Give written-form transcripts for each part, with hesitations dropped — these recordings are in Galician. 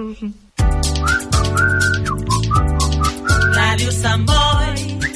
Radio Samboy.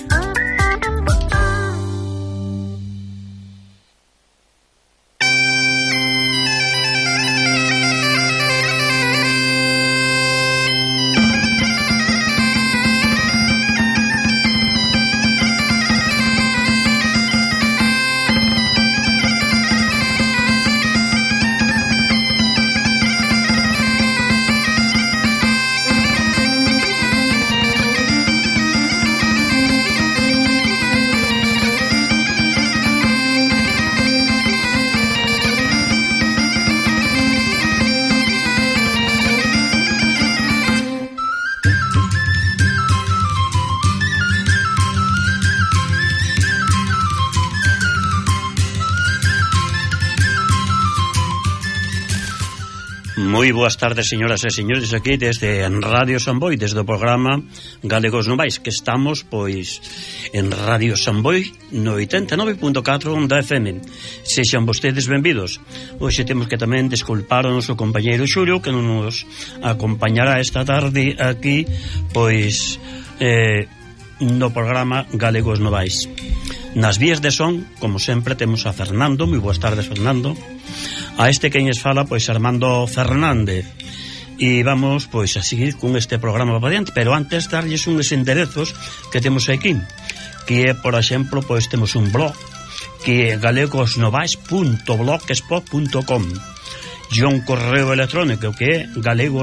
Moi boas tardes, señoras e señores, aquí desde Radio Samboy, desde o programa Galegos Novais, que estamos, pois, en Radio Samboy no 89.4 da FM. Sexan vostedes benvidos. Hoxe temos que tamén desculpar o noso compañeiro Xulio, que non nos acompañará esta tarde aquí, pois, no programa Galegos Novais. Nas vías de son, como sempre, temos a Fernando. Moi boas tardes, Fernando. A este quen es fala, pois, Armando Fernández. E vamos, pois, a seguir con este programa para diante, pero antes darlles uns enderezos que temos aquí, que é, por exemplo, pois temos un blog que é galegosnovais.blogspot.com e un correo electrónico que é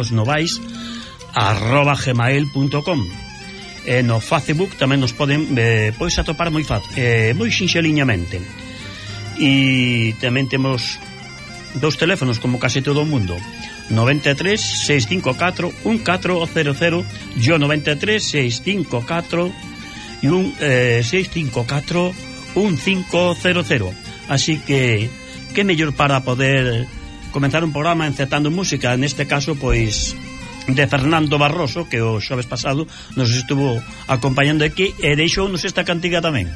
galegosnovais@gmail.com. E no Facebook tamén nos poden pois atopar moi fácil, moi sinxeliñamente. E tamén temos dos teléfonos, como case todo o mundo, 93 654 1400 e o 93 654 654 1500. Así que mellor para poder comenzar un programa encetando música, neste caso, pois, de Fernando Barroso, que o xoves pasado nos estuvo acompañando aquí e deixounos esta cantiga tamén.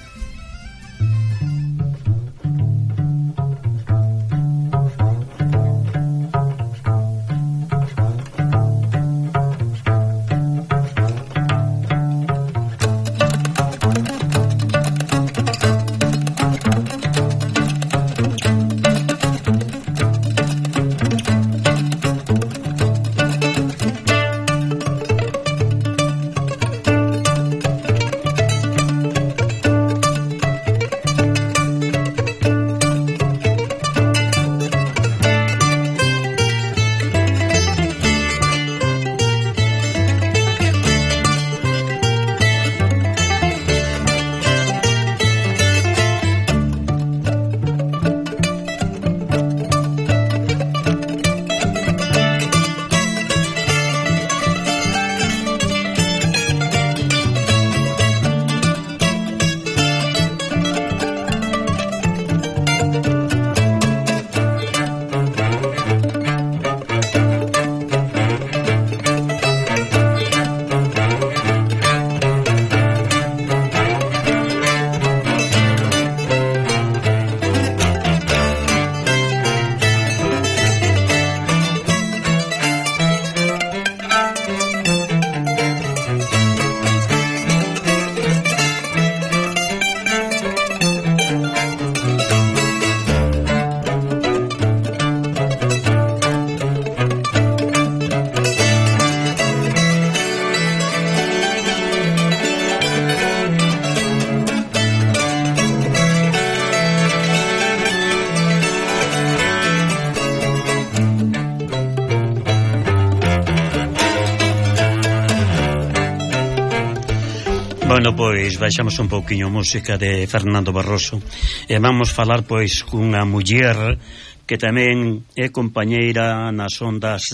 Bueno, pois baixamos un pouquiño música de Fernando Barroso e vamos falar pois cunha muller que tamén é compañeira nas ondas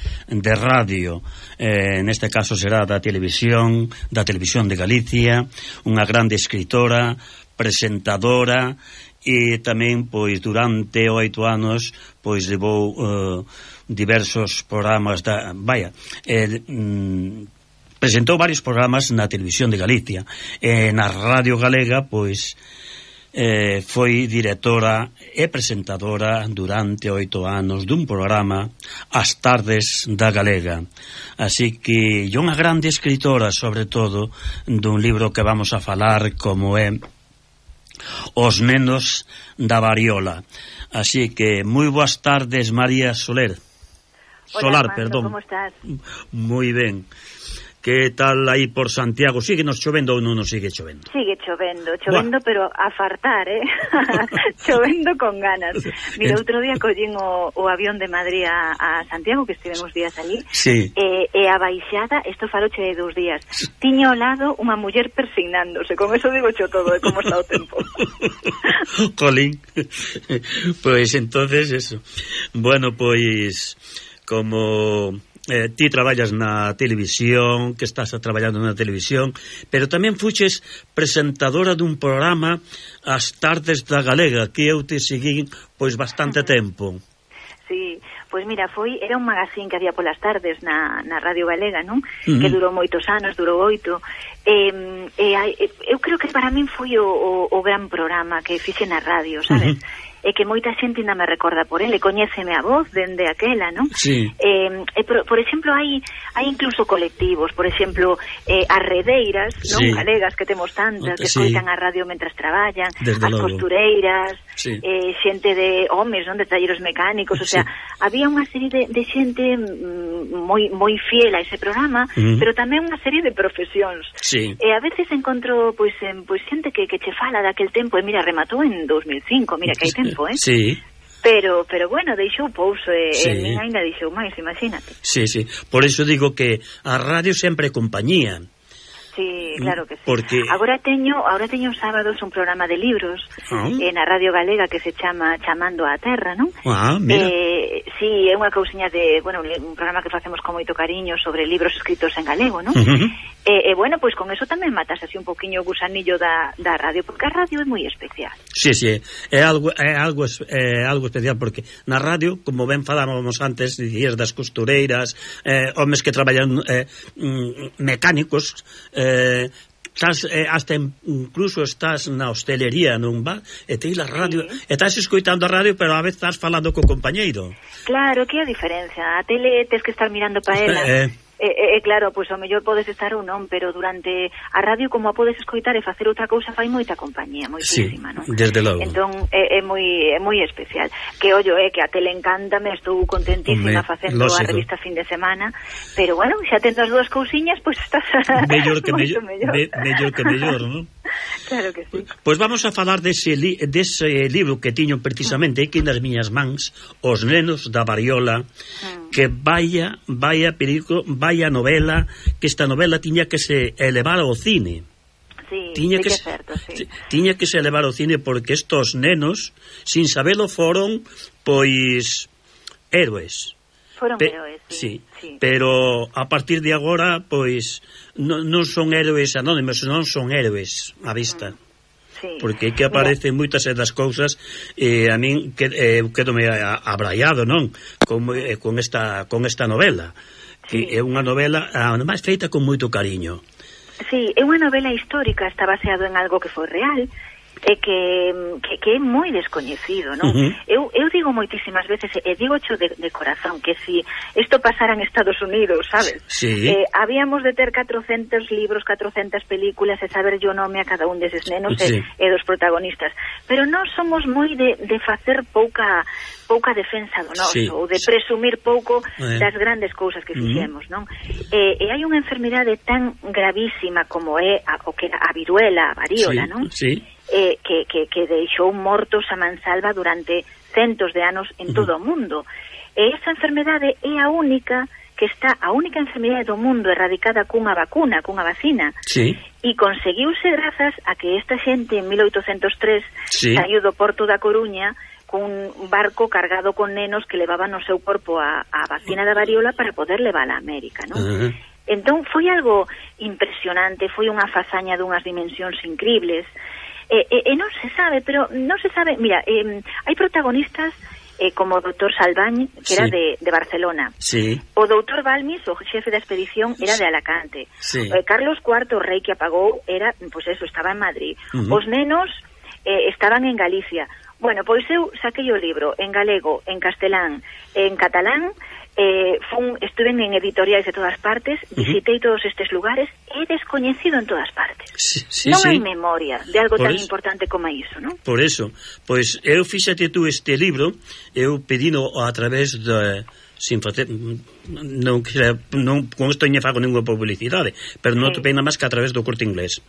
de radio, neste caso será da televisión de Galicia, unha grande escritora, presentadora, e tamén pois durante 8 anos pois levou diversos programas presentou varios programas na televisión de Galicia, na Radio Galega, pois foi directora e presentadora durante 8 anos dun programa As Tardes da Galega, así que é unha grande escritora, sobre todo dun libro que vamos a falar, como é Os nenos da variola. Así que moi boas tardes, María Soler. Hola, Armando, ¿cómo estás? Moi ben. Que tal aí por Santiago? Sigue nos chovendo ou non nos sigue chovendo? Sigue chovendo, pero a fartar, chovendo con ganas. Mira, outro día collín o avión de Madrid a Santiago, que estivemos días ali, sí. E a baixada, isto faloche de 2 días, tiña ao lado unha muller persignándose, con eso digo cho todo de como está o tempo. Colín, pois entonces eso. Bueno, pois como ti traballas na televisión, que estás traballando na televisión, pero tamén fuches presentadora dun programa As Tardes da Galega, que eu te seguí pois bastante tempo. Sí, pois mira, era un magazín que había polas tardes na Radio Galega, non? Que durou moitos anos, durou 8. Eu creo que para min foi o gran programa que fixe na radio, sabes? E que moita xente ainda me recorda por ele, coñéceme a voz dende aquela, non? Sí. Por exemplo, hai incluso colectivos, por exemplo, as redeiras, non? Sí. Galegas, que temos tantas, que sí. escoitan a radio mentras traballan, desde as logo. costureiras, sí. Xente de homes, non? De talleros mecánicos, o sea, había unha serie de xente moi fiel a ese programa, pero tamén unha serie de profesións. Sí. E a veces encontro pois xente que che fala daquel tempo, e mira, rematou en 2005, mira que hai tempo, Sí. Pero bueno, deixou pouso e min ainda deixou máis, imagínate. Sí. Por eso digo que a radio sempre é compañía. Sí, claro que sí. Porque Agora teño os sábados un programa de libros na Radio Galega que se chama Chamando á Terra, non? Mira. Sí, é unha cousiña un programa que facemos con moito cariño sobre libros escritos en galego, non? Bueno, pois con eso tamén matas así un poquinho o gusanillo da radio, porque a radio é moi especial. Sí, é algo especial, porque na radio, como ben falábamos antes, dicías das costureiras, homes que traballan mecánicos, hasta incluso estás na hostelería, non va? E teis a radio, e estás escoitando a radio, pero a vez estás falando co compañeiro. Claro, que é a diferencia. A tele tes que estar mirando para ela. Claro, pois ao mellor podes estar ou non, pero durante a radio, como a podes escoitar e facer outra cousa, fai moita compañía, moitísima, non? Desde logo. Entón, é moi especial. Que ollo, que a tele encántame, estou contentísima facendo a revista fin de semana, pero bueno, xa tendo as dúas cousiñas, pois estás mellor que mellor, non? Claro que sí. Pois vamos a falar dese libro que tiño precisamente aquí nas miñas mans, Os nenos da variola, que vaya perigo, vaya novela, que esta novela tiña que se elevar ao cine. Sí, tiña que é certo, sí. Tiña que se elevar ao cine, porque estos nenos, sin sabelo, foron pois héroes. Foron héroes, sí. Pero a partir de agora, pois non son héroes anónimos, non son héroes á vista. Sí. Porque é que aparecen moitas das cousas, e a min quedome abraiado, non? Con esta novela, que é unha novela ademais feita con moito cariño. Sí, é unha novela histórica, está baseado en algo que foi real, e que é moi descoñecido, non? Eu digo moitísimas veces, e digo xo de corazón, que si isto pasara en Estados Unidos, sabes? Sí. Habíamos de ter 400 libros, 400 películas, e saber yo nome a cada un deses nenos e dos protagonistas. Pero nós somos moi de facer pouca defensa do noso, ou de presumir pouco das grandes cousas que fixemos, non? E hai unha enfermidade tan gravísima como é o que a viruela, a variola, non? Sí. Que deixou mortos a mansalva durante centos de anos en todo o mundo. E esa enfermedade é a única enfermedade do mundo erradicada cunha vacina. Sí. E conseguiuse grazas a que esta xente en 1803 saiu do porto da Coruña cun barco cargado con nenos que levaban no seu corpo a vacina da variola para poder levala a América, non? Entón foi algo impresionante, foi unha fazaña dunhas dimensións increíbles. E non se sabe, mira, hai protagonistas como o doutor Salvañ, que era de Barcelona. Sí. O doutor Balmis, o xefe da expedición, era de Alacante. Carlos IV, o rei que apagou, era, pois eso, estaba en Madrid. Os nenos estaban en Galicia. Bueno, pois eu saquei o libro en galego, en castelán, en catalán, estuve en editoriais de todas partes, visitei todos estes lugares, é descoñecido en todas partes. Non hai memoria de algo tan importante como iso, non? Por eso, pois eu fíxate tú este libro, eu pedino a través de... sin facer non con isto non fago ninguna publicidade, pero non te pena máis que a través do Corte Inglés.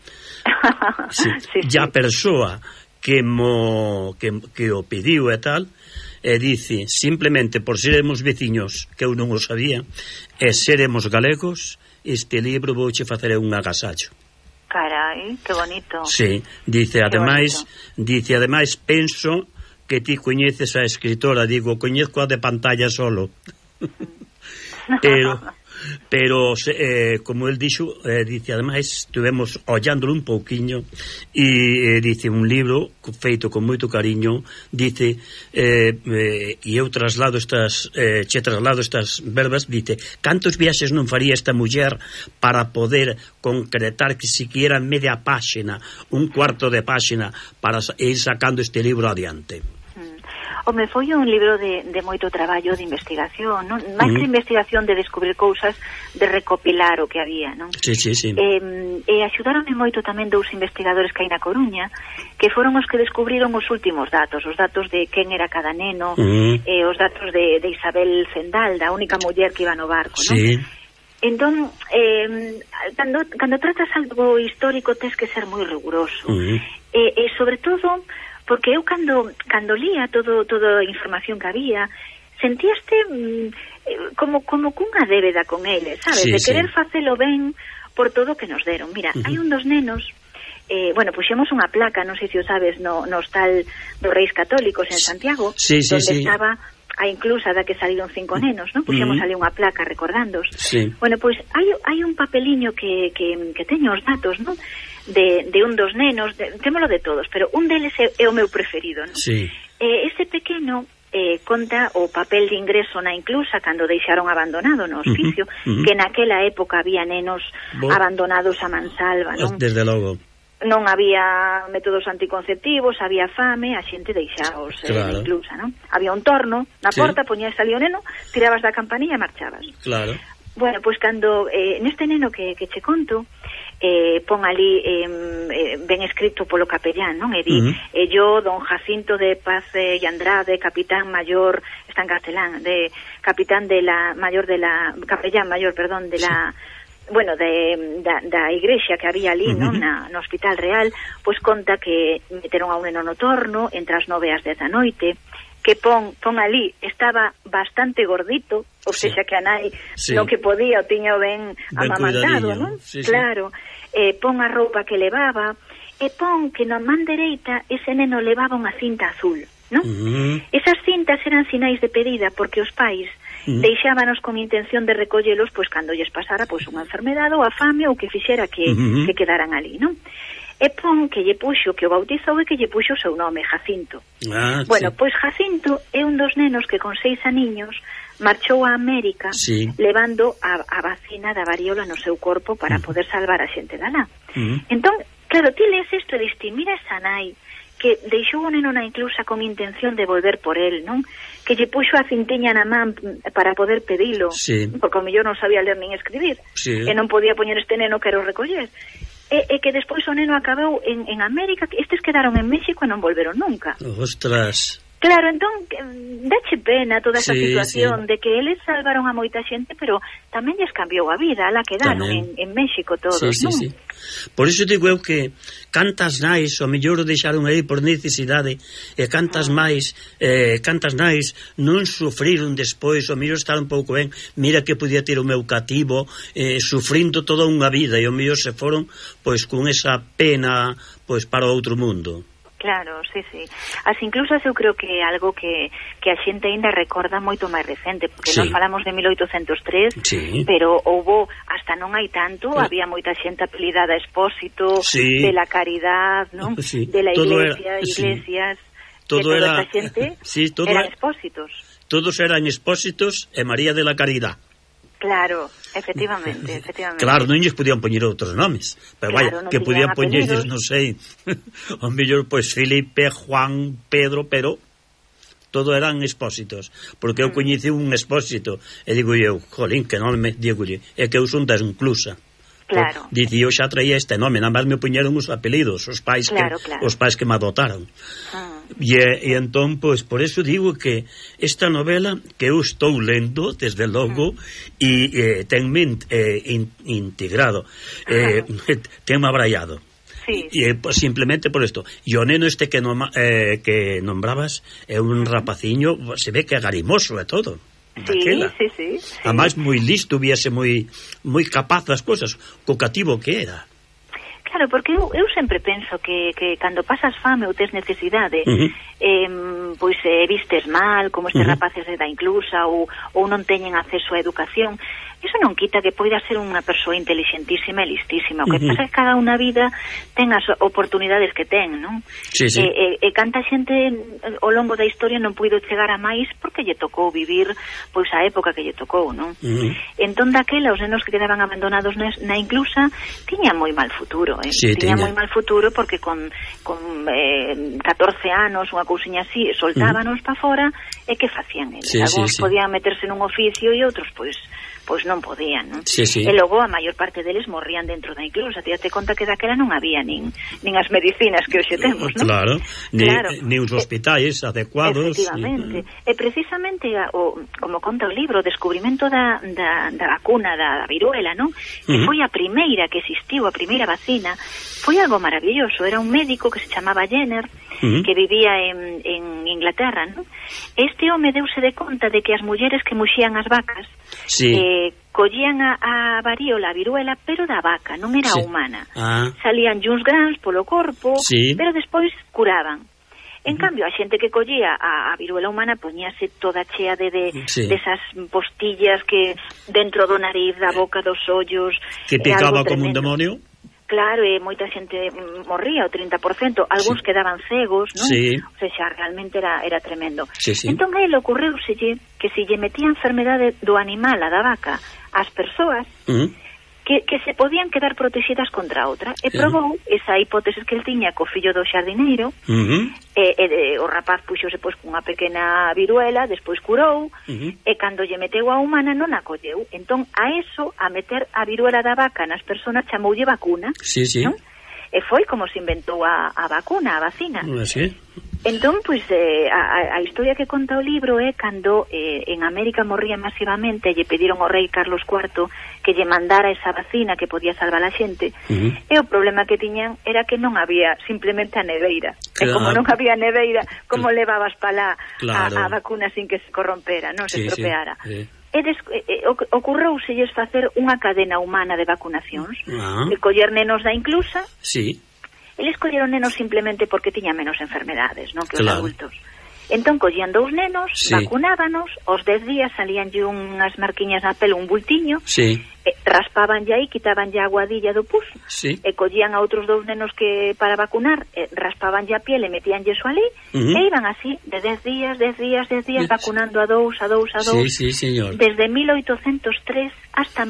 A persoa que o pediu e tal, e dice, simplemente por seremos veciños, que eu non o sabía, e seremos galegos, este libro vouche facer un agasallo. Carai, que bonito. Sí, dice ademais, penso que ti coñeces a escritora, digo, coñezco a de pantalla solo. pero como el dixo, dice, ademais estuvemos ollándolo un pouquiño e dice, un libro feito con moito cariño, dice, e eu traslado estas verbas, dice, cantos viaxes non faría esta muller para poder concretar que siquiera media páxina, un cuarto de páxina para ir sacando este libro adiante. Home, foi un libro de moito traballo de investigación, non? Máis que investigación, de descubrir cousas, de recopilar o que había, non? Sí. E axudaronme moito tamén dous investigadores que hai na Coruña, que foron os que descubriron os últimos datos, os datos de quen era cada neno, os datos de Isabel Zendal, da única muller que iba no barco, non? Sí. Entón, cando tratas algo histórico tes que ser moi riguroso. E sobre todo... porque eu cando lía toda a información que había, sentíaste como cunha débeda con eles, sabes? De querer facelo ben por todo o que nos deron. Mira, hai un dos nenos, puxemos unha placa, non sei se o sabes, no hostal dos Reis Católicos en Santiago, donde estaba a inclusa da que salieron 5 nenos, non? Puxemos ali unha placa recordándos. Bueno, pois hai un papeliño que teño os datos, non? De un dos nenos, témolo de todos, pero un deles é o meu preferido, non? Ese pequeno conta o papel de ingreso na inclusa cando deixaron abandonado no hospicio, que naquela época había nenos abandonados a mansalva, non? Desde logo. Non había métodos anticonceptivos, había fame, a xente deixaos na inclusa, non? Había un torno na porta, poñías ali o neno, tirabas da campanilla e marchabas. Claro. Bueno, pois cando neste neno que che conto, pon ali ben escrito polo capellán, non? E di, yo, don Jacinto de Paz e Andrade, capitán mayor, está en castelán, de capitán de la mayor de la, capellán mayor, perdón, de la, bueno, da igrexa que había ali, non? No Hospital Real, pois conta que meteron a un neno no torno entre as 9 e as 10 da noite, que pon ali, estaba bastante gordito, ou seja que a nai no que podía o tiña ben amamantado, non? Claro, pon a roupa que levaba, e pon que na man dereita ese neno levaba unha cinta azul, non? Esas cintas eran sinais de pedida, porque os pais deixábanos con intención de recollelos pois cando lles pasara pois unha enfermedade ou a fame ou que fixera que quedaran ali, non? E pon que lle puxo, que o bautizou e que lle puxo o seu nome, Jacinto. Bueno, pois Jacinto é un dos nenos que con 6 aniños marchou a América levando a vacina da variola no seu corpo para poder salvar a xente da lá. Entón, claro, ti lees isto e diste, mira esa nai que deixou o neno na inclusa con intención de volver por el, non? Que lle puxo a cintiña na man para poder pedilo, porque o mellor non sabía ler nin escribir, e non podía poñer este neno que era o recoller. E que despois o neno acabou en América, estes quedaron en México e non volveron nunca. Ostras. Claro, entón, dache pena toda esa situación de que eles salvaron a moita xente, pero tamén lles cambiou a vida, la quedaron en México todos, non? Por iso digo eu que cantas nais o mellor o deixaron aí por necesidade, e cantas nais non sufriron despois, o mellor estar un pouco ben, mira que podía ter o meu cativo, sufrindo toda unha vida, e o mellor se foron pois con esa pena pois para outro mundo. Claro, sí. As inclusas eu creo que é algo que a xente ainda recorda moito máis recente, porque nós falamos de 1803, pero houbo, hasta non hai tanto, había moita xente apelidada Expósito, de la Caridad, non? De la Iglesia, Iglesias, toda esta xente eran expósitos. Todos eran expósitos e María de la Caridad. Claro, efectivamente. Claro, non lles podían poñer outros nomes, pero claro, vaya, que podían poñerles, non sei, ao mellor, pois, Felipe, Juan, Pedro, pero todo eran expósitos, porque eu coñeci un expósito, e digo eu, jolín, que nome, digolle, é que eu son da inclusa. Claro. Dice, eu xa traía este nome, nada máis me poñeron os apelidos, os pais que me adotaron. E entón, pois, por eso digo que esta novela que eu estou lendo, desde logo, e tenme integrado, tenme abraiado. Sí. E simplemente por isto. E o neno este que nombrabas é un rapaciño, se ve que é garimoso e todo. Sí. Además, moi listo, viese moi capaz das cousas, co cativo que era. Claro, porque eu sempre penso que cando pasas fame ou tes necesidade, pois vistes mal, como estes rapaces da inclusa, ou non teñen acceso á educación, iso non quita que poida ser unha persoa intelixentísima e listísima. O que pasa é que cada unha vida ten as oportunidades que ten, non? Sí. E canta xente ao longo da historia non puido chegar a máis porque lle tocou vivir pois a época que lle tocou, non? Entón, daquela, os nenos que quedaban abandonados na inclusa tiñan moi mal futuro, tiñan moi mal futuro porque con 14 anos, unha cousiña así, soltábanos pa fora, e que facían eles? Alguns podían meterse nun oficio e outros, pois non podían, non? E logo a maior parte deles morrían dentro da inclusa. Tíate conta que daquela non había nin as medicinas que hoxe temos, non? Claro. Nin os hospitais adecuados. Efectivamente. E precisamente, como conta o libro, o descubrimento da vacuna da viruela, non? Que foi a primeira que existiu, a primeira vacina, foi algo maravilloso. Era un médico que se chamaba Jenner, que vivía en Inglaterra, non? Este home deuse de conta de que as mulleres que muxían as vacas collían a varíola, a viruela, pero da vaca, non era humana. Salían uns grans polo corpo, pero despois curaban. En cambio, a xente que collía a viruela humana poñíase toda chea desas postillas que dentro do nariz, da boca, dos ollos, que picaba como un demonio. Claro, e moita xente morría, o 30%, algúns quedaban cegos, non? O sea, realmente era tremendo. Entón, a ele ocorreuselle que se lle metía a enfermedade do animal, a da vaca, ás persoas, que se podían quedar protegidas contra outra, e probou esa hipótesis que el tiña co fillo do xardineiro, o rapaz puxose pois cunha pequena viruela, despois curou, e cando lle meteu a humana non a colleu. Entón, a eso, a meter a viruela da vaca nas persoas, chamoulle vacuna, non? E foi como se inventou a vacuna, a vacina. Entón, pois, a historia que conta o libro é cando en América morría masivamente e lle pediron ao rei Carlos IV que lle mandara esa vacina que podía salvar a xente, e o problema que tiñan era que non había simplemente a neveira. E como non había neveira, como levabas pa lá a vacuna sin que se corrompera, non se estropeara? Ocorreuselles facer unha cadena humana de vacunacións, de coller nenos da inclusa. Eles colleron nenos simplemente porque tiñan menos enfermedades, non, que os adultos. Entón, collían 2 nenos, vacunábanos, aos 10 días salíanlle unhas marquiñas na pelo, un bultiño, raspaban aí, quitaban a aguadilla do pus, e collían a outros 2 nenos que para vacunar, raspaban a piel e metían yeso ali, e iban así, de 10 días, vacunando a 2, desde 1803 hasta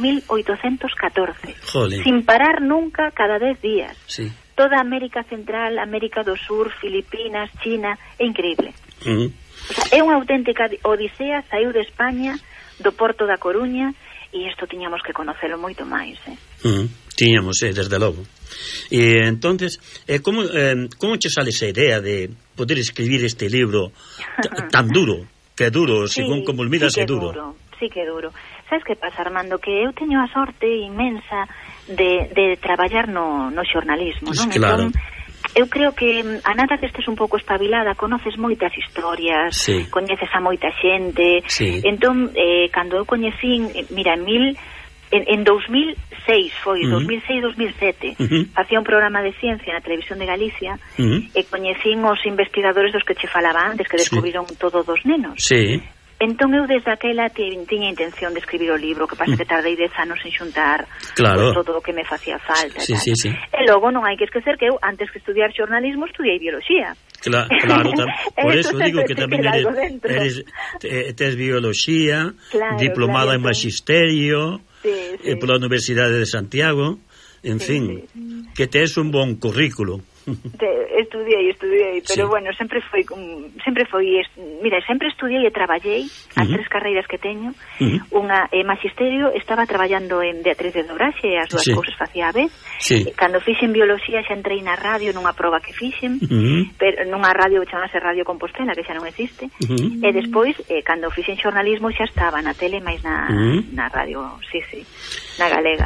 1814, sin parar nunca, cada 10 días. Toda América Central, América do Sur, Filipinas, China, é increíble. O sea, é unha auténtica odisea, saiu de España, do Porto da Coruña, e isto tiñamos que conocelo moito máis. Tiñamos, desde logo. E entonces, como che sale esa idea de poder escribir este libro tan duro, que é duro, según como el miras, é duro? Sí que é duro. Sabes que pasa, Armando? Que eu teño a sorte inmensa de traballar no xornalismo, non? Entón, eu creo que a nada que estes un pouco espabilada, conoces moitas historias, coñeces a moita xente. Entón, cando eu coñecín, mira, en 2006 foi, 2006-2007, facía un programa de ciencia na Televisión de Galicia, e coñecín os investigadores dos que che falaba antes, que descubriron todo dos nenos. Entón eu desde aquela tiña intención de escribir o libro, que pasa que tardei 10 anos en xuntar todo o que me facía falta. Sí. E logo non hai que esquecer que eu, antes que estudiar xornalismo, estudiei bioloxía. Claro, por eso digo que tamén tes bioloxía, diplomada en magisterio, pola Universidade de Santiago, en fin, que tes un bon currículo. Estudiei, pero bueno, sempre foi, mira, sempre estudiei e traballei as 3 carreiras que teño. Unha magisterio, estaba traballando en Beatriz de Dobraxe e as dúas cousas facía a vez. Cando fixen bioloxía xa entrei na radio nunha proba que fixen, pero nunha radio que chamase Radio Compostela, que xa non existe, e despois, cando fixen xornalismo xa estaba na tele, máis na radio, na galega.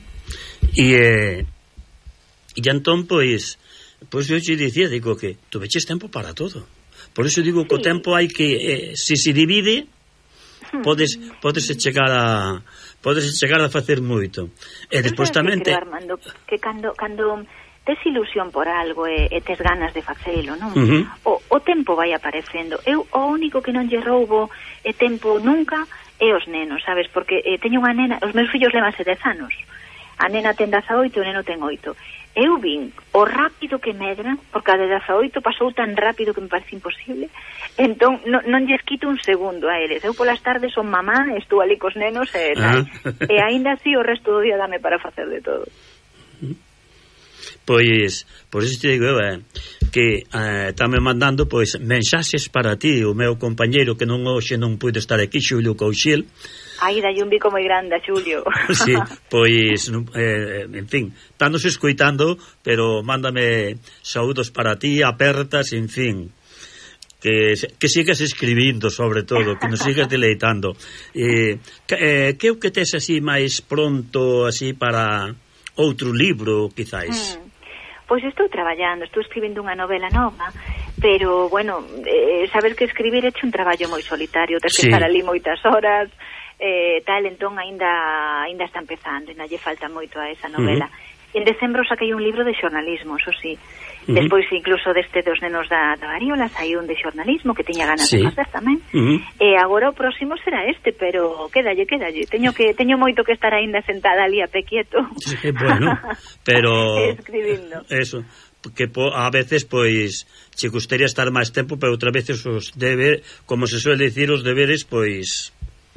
E entón, pois eu te dicía, digo que tu veches tempo para todo. Por eso digo que o tempo hai que, se divide, podes chegar a facer moito. E despois tamén Armando, que cando tes ilusión por algo e tes ganas de facelo, non? O tempo vai aparecendo. Eu o único que non lle roubo é tempo nunca é os nenos, sabes? Porque teño unha nena, os meus fillos levanse 10 anos. A nena ten 18 e o neno ten 8. Eu vin o rápido que medran, porque a de 18 pasou tan rápido que me parece imposible. Entón, non lles quito un segundo a eles. Eu polas tardes son mamá, estou ali cos nenos e tal. E aínda así o resto do día dame para facer de todo. Pois, por iso te digo que estame mandando mensaxes para ti, o meu compañeiro que hoxe non pude estar aquí, Xulio Couchil. Aí dalle un bico moi grande a Xulio. Sí, pois, en fin, estános escoitando, pero mándame saúdos para ti, apertas, en fin, que sigas escribindo, sobre todo, que nos sigas deleitando. Que o que tes así máis pronto, así para outro libro, quizáis? Pois estou traballando, estou escribindo unha novela nova, pero, bueno, sabes que escribir é un traballo moi solitario, tens que estar ali moitas horas, tal, entón ainda está empezando, ainda lle falta moito a esa novela. En decembro saquei un libro de xornalismo, eso sí. Despois incluso deste dos nenos da variola saiu un de xornalismo que tiña ganas de facer tamén. E agora o próximo será este, pero quédalle. Teño moito que estar ainda sentada ali a pé quieto. Bueno, pero escribindo. Eso, que a veces pois che gustaría estar máis tempo, pero outras veces os como se suele dicir, os deberes pois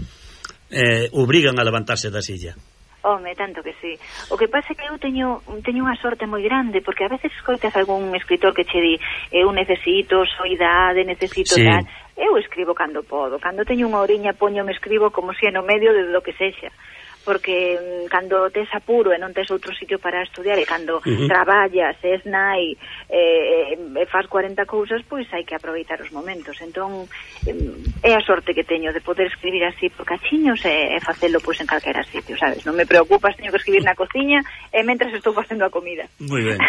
obrigan a levantarse da silla. Home, tanto que sí. O que pasa é que eu teño unha sorte moi grande, porque a veces escoitas algún escritor que che di eu necesito soidade, necesito tal. Eu escribo cando podo. Cando teño unha oriña poñome escribo como se no medio de lo que sexa. Porque cando tes apuro e non tes outro sitio para estudiar e cando traballas, es nai e faz 40 cousas, pois hai que aproveitar os momentos. Entón é a sorte que teño de poder escribir así por cachiños e facelo pois en calquera sitio, sabes? Non me preocupas, teño que escribir na cociña e mentras estou facendo a comida. Moi ben.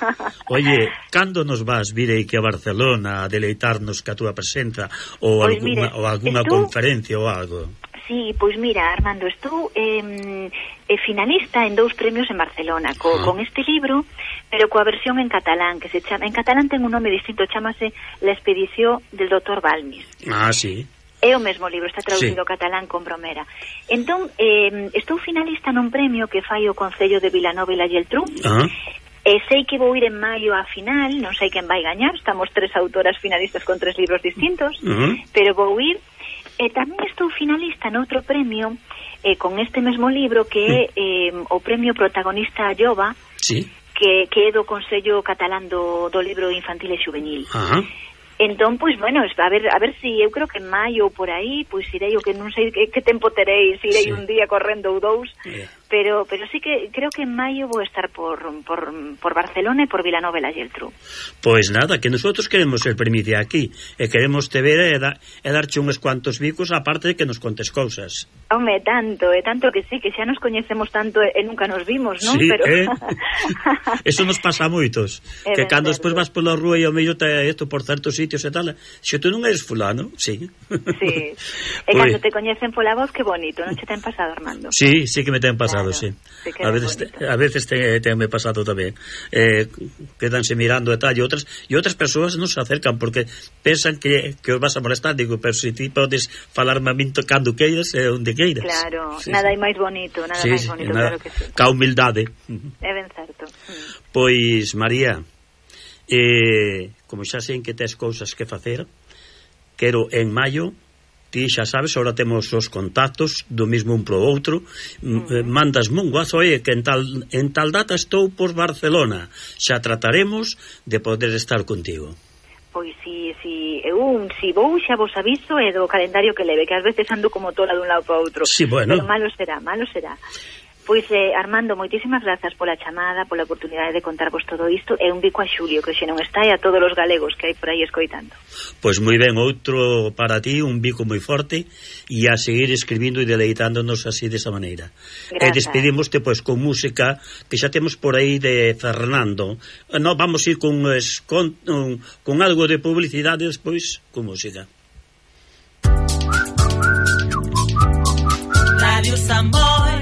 Oye, cando nos vas vir aquí a Barcelona a deleitarnos ca túa presenza ou algunha conferencia ou algo? Sí, pois mira, Armando, estou finalista en 2 premios en Barcelona con este libro, pero coa versión en catalán, que se chama, en catalán ten un nome distinto, chamase La expedición del Dr. Balmis. Sí. É o mesmo libro, está traducido ao catalán con Bromera. Entón, estou finalista nun premio que fai o Concello de Vilanova e la Geltrú. E sei que vou ir en maio á final, non sei quen vai gañar, estamos 3 autoras finalistas con 3 libros distintos, pero vou ir. E tamén estou finalista noutro premio con este mesmo libro que é o premio protagonista Alloba, que é do Consello Catalán do Libro Infantil e Xuvenil. Entón, pois, bueno, a ver si eu creo que en maio ou por aí, pois irei, o que non sei que tempo terei, se irei un día correndo ou 2, pero sí que creo que en maio vou estar por Barcelona e por Vilanova e la Geltrú. Pois nada, que nosotros queremos ser primicia aquí, e queremos te ver e darche uns cuantos bicos, aparte de que nos contes cousas. Home, tanto que sí, que xa nos coñecemos tanto e nunca nos vimos, non? Sí, pero eso nos pasa a moitos, que cando despois vas pola rúa e ao medio isto por certo sitios e tal, se tú non eres fulano, sí. Sí. E cando te coñecen pola voz, que bonito, non che ten pasado, Armando? Sí, sí que me ten pasado, claro, sí. A veces tenme pasado tamén. Quedanse mirando e tal, e outras persoas non se acercan porque pensan que os vas a molestar, digo, pero se ti podes falarme a min cando queiras e onde queiras. Claro, sí, nada hai máis bonito, claro que sí. Ca humildade. É ben certo. Pois, María, como xa sei que tes cousas que facer, quero en maio, ti xa sabes, ahora temos os contactos do mismo un pro outro, mandasme un guazo que en tal data estou por Barcelona, xa trataremos de poder estar contigo. Pois si vou xa vos aviso e do calendario que leve, que ás veces ando como tola dun lado para outro. Sí, bueno. Pero malo será. Pois, Armando, moitísimas grazas pola chamada, pola oportunidade de contarvos todo isto, e un bico a Xulio, que xe non está, e a todos os galegos que hai por aí escoitando. Pois moi ben, outro para ti, un bico moi forte, e a seguir escribindo e deleitándonos así desa maneira. Grazas. E despedimoste pois con música que xa temos por aí de Fernando. No, vamos ir con algo de publicidade despois con música. Radio Samboy.